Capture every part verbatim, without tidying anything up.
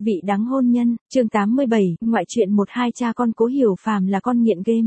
Vị đắng hôn nhân, chương tám mươi bảy, ngoại truyện một hai cha con Cố Hiểu Phàm là con nghiện game.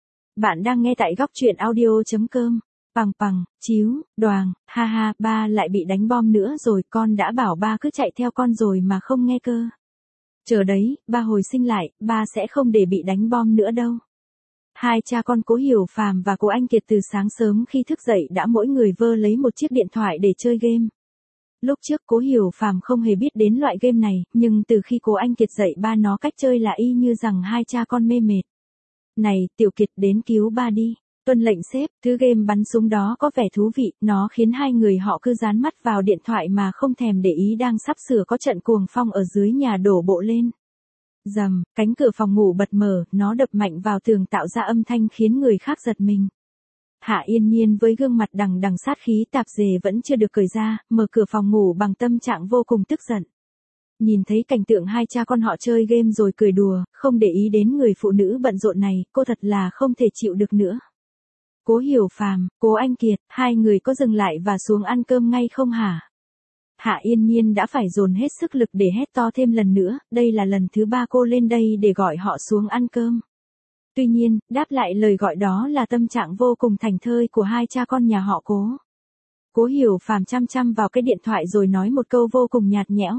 Bạn đang nghe tại góc truyện audio chấm com. Pằng pằng, chíu, đoàng, ha ha, ba lại bị đánh bom nữa rồi, con đã bảo ba cứ chạy theo con rồi mà không nghe cơ. Chờ đấy, ba hồi sinh lại, ba sẽ không để bị đánh bom nữa đâu. Hai cha con Cố Hiểu Phàm và Cố Anh Kiệt từ sáng sớm khi thức dậy đã mỗi người vơ lấy một chiếc điện thoại để chơi game. Lúc trước Cố Hiểu Phàm không hề biết đến loại game này, nhưng từ khi Cố Anh Kiệt dạy ba nó cách chơi là y như rằng hai cha con mê mệt. Này, Tiểu Kiệt đến cứu ba đi. Tuân lệnh sếp, thứ game bắn súng đó có vẻ thú vị, nó khiến hai người họ cứ dán mắt vào điện thoại mà không thèm để ý đang sắp sửa có trận cuồng phong ở dưới nhà đổ bộ lên. Rầm, cánh cửa phòng ngủ bật mở, nó đập mạnh vào tường tạo ra âm thanh khiến người khác giật mình. Hạ Yên Nhiên với gương mặt đằng đằng sát khí tạp dề vẫn chưa được cởi ra, mở cửa phòng ngủ bằng tâm trạng vô cùng tức giận. Nhìn thấy cảnh tượng hai cha con họ chơi game rồi cười đùa, không để ý đến người phụ nữ bận rộn này, cô thật là không thể chịu được nữa. Cố Hiểu Phàm, Cố Anh Kiệt, hai người có dừng lại và xuống ăn cơm ngay không hả? Hạ Yên Nhiên đã phải dồn hết sức lực để hét to thêm lần nữa, đây là lần thứ ba cô lên đây để gọi họ xuống ăn cơm. Tuy nhiên, đáp lại lời gọi đó là tâm trạng vô cùng thảnh thơi của hai cha con nhà họ Cố. Cố Hiểu Phàm chăm chăm vào cái điện thoại rồi nói một câu vô cùng nhạt nhẽo.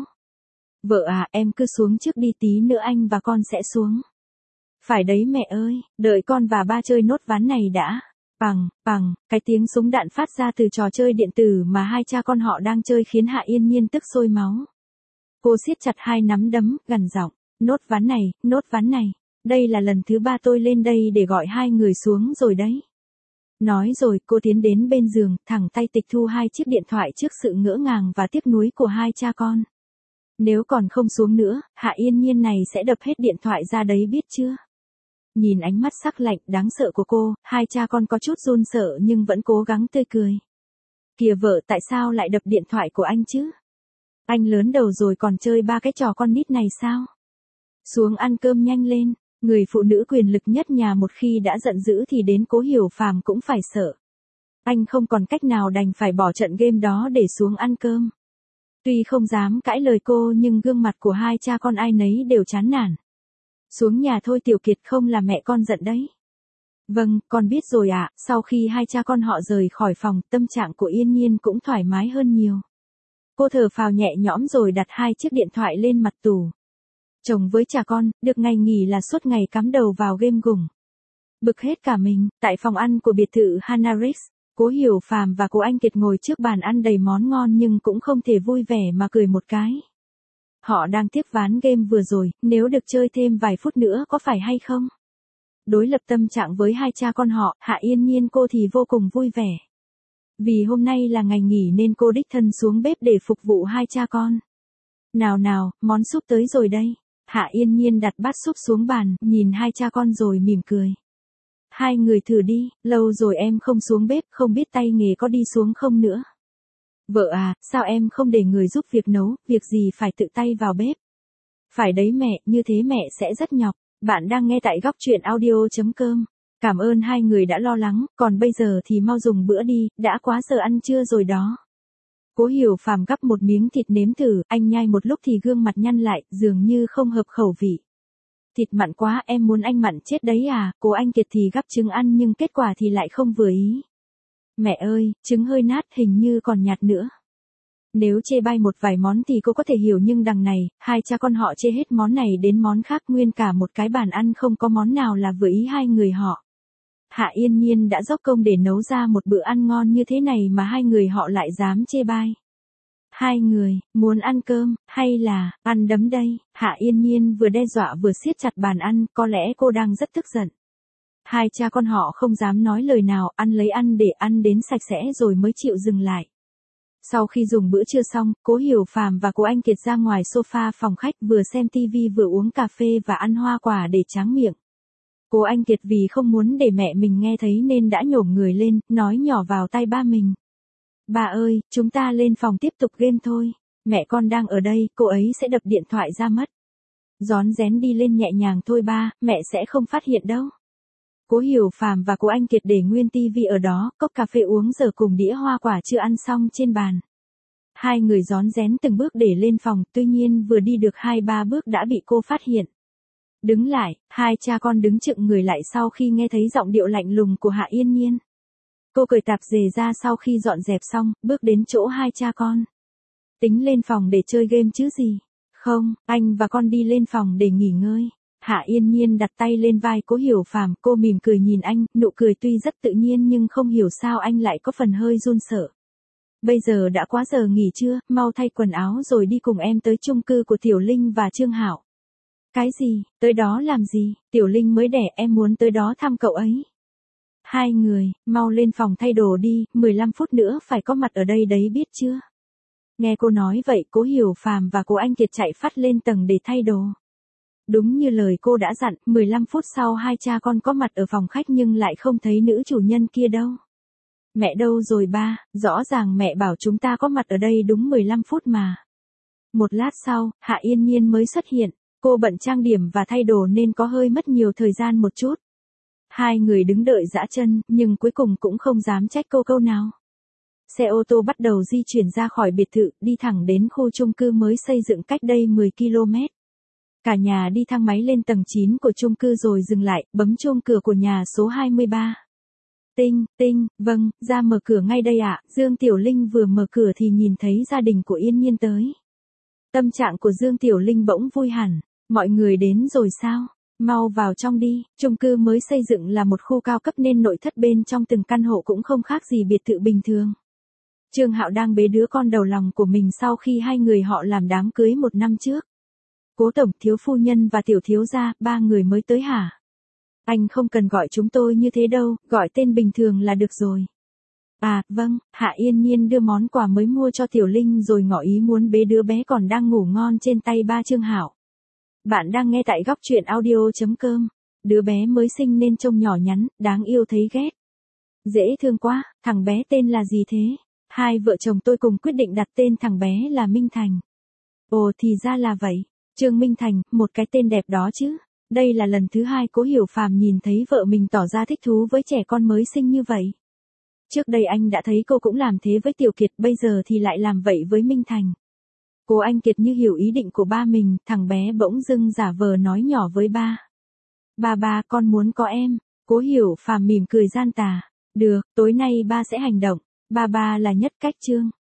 Vợ à, em cứ xuống trước đi, tí nữa anh và con sẽ xuống. Phải đấy mẹ ơi, đợi con và ba chơi nốt ván này đã. Pằng, pằng, cái tiếng súng đạn phát ra từ trò chơi điện tử mà hai cha con họ đang chơi khiến Hạ Yên Nhiên tức sôi máu. Cô siết chặt hai nắm đấm, gằn giọng, nốt ván này, nốt ván này. Đây là lần thứ ba tôi lên đây để gọi hai người xuống rồi đấy. Nói rồi cô tiến đến bên giường, thẳng tay tịch thu hai chiếc điện thoại trước sự ngỡ ngàng và tiếc nuối của hai cha con. Nếu còn không xuống nữa, Hạ Yên Nhiên này sẽ đập hết điện thoại ra đấy biết chưa? Nhìn ánh mắt sắc lạnh đáng sợ của cô, hai cha con có chút run sợ nhưng vẫn cố gắng tươi cười. Kìa vợ, tại sao lại đập điện thoại của anh chứ? Anh lớn đầu rồi còn chơi ba cái trò con nít này sao? Xuống ăn cơm nhanh lên. Người phụ nữ quyền lực nhất nhà một khi đã giận dữ thì đến Cố Hiểu Phàm cũng phải sợ. Anh không còn cách nào đành phải bỏ trận game đó để xuống ăn cơm. Tuy không dám cãi lời cô nhưng gương mặt của hai cha con ai nấy đều chán nản. Xuống nhà thôi Tiểu Kiệt, không là mẹ con giận đấy. Vâng, con biết rồi ạ. Sau khi hai cha con họ rời khỏi phòng, tâm trạng của Yên Nhiên cũng thoải mái hơn nhiều. Cô thở phào nhẹ nhõm rồi đặt hai chiếc điện thoại lên mặt tủ. Chồng với cha con, được ngày nghỉ là suốt ngày cắm đầu vào game gủng. Bực hết cả mình, tại phòng ăn của biệt thự Hanaris, Cố Hiểu Phàm và Cố Anh Kiệt ngồi trước bàn ăn đầy món ngon nhưng cũng không thể vui vẻ mà cười một cái. Họ đang tiếc ván game vừa rồi, nếu được chơi thêm vài phút nữa có phải hay không? Đối lập tâm trạng với hai cha con họ, Hạ Yên Nhiên cô thì vô cùng vui vẻ. Vì hôm nay là ngày nghỉ nên cô đích thân xuống bếp để phục vụ hai cha con. Nào nào, món súp tới rồi đây. Hạ Yên Nhiên đặt bát súp xuống bàn, nhìn hai cha con rồi mỉm cười. Hai người thử đi, lâu rồi em không xuống bếp, không biết tay nghề có đi xuống không nữa. Vợ à, sao em không để người giúp việc nấu, việc gì phải tự tay vào bếp. Phải đấy mẹ, như thế mẹ sẽ rất nhọc. Bạn đang nghe tại góc truyện audio chấm com. Cảm ơn hai người đã lo lắng, còn bây giờ thì mau dùng bữa đi, đã quá giờ ăn trưa rồi đó. Cố Hiểu Phàm gắp một miếng thịt nếm thử, anh nhai một lúc thì gương mặt nhăn lại, dường như không hợp khẩu vị. Thịt mặn quá, em muốn anh mặn chết đấy à? Cố Anh Kiệt thì gắp trứng ăn nhưng kết quả thì lại không vừa ý. Mẹ ơi, trứng hơi nát, hình như còn nhạt nữa. Nếu chê bai một vài món thì cô có thể hiểu nhưng đằng này, hai cha con họ chê hết món này đến món khác, nguyên cả một cái bàn ăn không có món nào là vừa ý hai người họ. Hạ Yên Nhiên đã dốc công để nấu ra một bữa ăn ngon như thế này mà hai người họ lại dám chê bai. Hai người, muốn ăn cơm, hay là, ăn đấm đây? Hạ Yên Nhiên vừa đe dọa vừa siết chặt bàn ăn, có lẽ cô đang rất tức giận. Hai cha con họ không dám nói lời nào, ăn lấy ăn để ăn đến sạch sẽ rồi mới chịu dừng lại. Sau khi dùng bữa trưa xong, Cố Hiểu Phàm và Cố Anh Kiệt ra ngoài sofa phòng khách vừa xem tivi vừa uống cà phê và ăn hoa quả để tráng miệng. Cố Anh Kiệt vì không muốn để mẹ mình nghe thấy nên đã nhổm người lên, nói nhỏ vào tai ba mình. Ba ơi, chúng ta lên phòng tiếp tục game thôi. Mẹ con đang ở đây, cô ấy sẽ đập điện thoại ra mất. Rón rén đi lên nhẹ nhàng thôi ba, mẹ sẽ không phát hiện đâu. Cố Hiểu Phàm và Cố Anh Kiệt để nguyên tivi ở đó, cốc cà phê uống giờ cùng đĩa hoa quả chưa ăn xong trên bàn. Hai người rón rén từng bước để lên phòng, tuy nhiên vừa đi được hai ba bước đã bị cô phát hiện. Đứng lại, hai cha con đứng chựng người lại sau khi nghe thấy giọng điệu lạnh lùng của Hạ Yên Nhiên. Cô cởi tạp dề ra sau khi dọn dẹp xong, bước đến chỗ hai cha con. Tính lên phòng để chơi game chứ gì? Không, anh và con đi lên phòng để nghỉ ngơi. Hạ Yên Nhiên đặt tay lên vai Cố Hiểu Phàm, cô mỉm cười nhìn anh, nụ cười tuy rất tự nhiên nhưng không hiểu sao anh lại có phần hơi run sợ. Bây giờ đã quá giờ nghỉ trưa, mau thay quần áo rồi đi cùng em tới chung cư của Tiểu Linh và Trương Hạo. Cái gì, tới đó làm gì, Tiểu Linh mới đẻ, em muốn tới đó thăm cậu ấy. Hai người, mau lên phòng thay đồ đi, mười lăm phút nữa phải có mặt ở đây đấy biết chưa? Nghe cô nói vậy, Cố Hiểu Phàm và Cố Anh Kiệt chạy phát lên tầng để thay đồ. Đúng như lời cô đã dặn, mười lăm phút sau hai cha con có mặt ở phòng khách nhưng lại không thấy nữ chủ nhân kia đâu. Mẹ đâu rồi ba, rõ ràng mẹ bảo chúng ta có mặt ở đây đúng mười lăm phút mà. Một lát sau, Hạ Yên Nhiên mới xuất hiện, cô bận trang điểm và thay đồ nên có hơi mất nhiều thời gian một chút. Hai người đứng đợi dã chân, nhưng cuối cùng cũng không dám trách cô câu nào. Xe ô tô bắt đầu di chuyển ra khỏi biệt thự, đi thẳng đến khu chung cư mới xây dựng cách đây mười ki lô mét. Cả nhà đi thang máy lên tầng chín của chung cư rồi dừng lại, bấm chuông cửa của nhà số hai mươi ba. Tinh, tinh, vâng, ra mở cửa ngay đây ạ. Dương Tiểu Linh vừa mở cửa thì nhìn thấy gia đình của Yên Nhiên tới. Tâm trạng của Dương Tiểu Linh bỗng vui hẳn. Mọi người đến rồi sao? Mau vào trong đi. Chung cư mới xây dựng là một khu cao cấp nên nội thất bên trong từng căn hộ cũng không khác gì biệt thự bình thường. Trương Hạo đang bế đứa con đầu lòng của mình sau khi hai người họ làm đám cưới một năm trước. Cố tổng, thiếu phu nhân và tiểu thiếu gia, ba người mới tới hả? Anh không cần gọi chúng tôi như thế đâu, gọi tên bình thường là được rồi. À, vâng, Hạ Yên Nhiên đưa món quà mới mua cho Tiểu Linh rồi ngỏ ý muốn bế đứa bé còn đang ngủ ngon trên tay ba Trương Hạo. Bạn đang nghe tại góc truyện audio chấm com. Đứa bé mới sinh nên trông nhỏ nhắn, đáng yêu thấy ghét. Dễ thương quá, thằng bé tên là gì thế? Hai vợ chồng tôi cùng quyết định đặt tên thằng bé là Minh Thành. Ồ thì ra là vậy. Trương Minh Thành, một cái tên đẹp đó chứ. Đây là lần thứ hai Cố Hiểu Phàm nhìn thấy vợ mình tỏ ra thích thú với trẻ con mới sinh như vậy. Trước đây anh đã thấy cô cũng làm thế với Tiểu Kiệt, bây giờ thì lại làm vậy với Minh Thành. Cố Anh Kiệt như hiểu ý định của ba mình, thằng bé bỗng dưng giả vờ nói nhỏ với ba. Ba ba, con muốn có em. Cố Hiểu Phàm mỉm cười gian tà. Được, tối nay ba sẽ hành động. Ba ba là nhất cách Trương.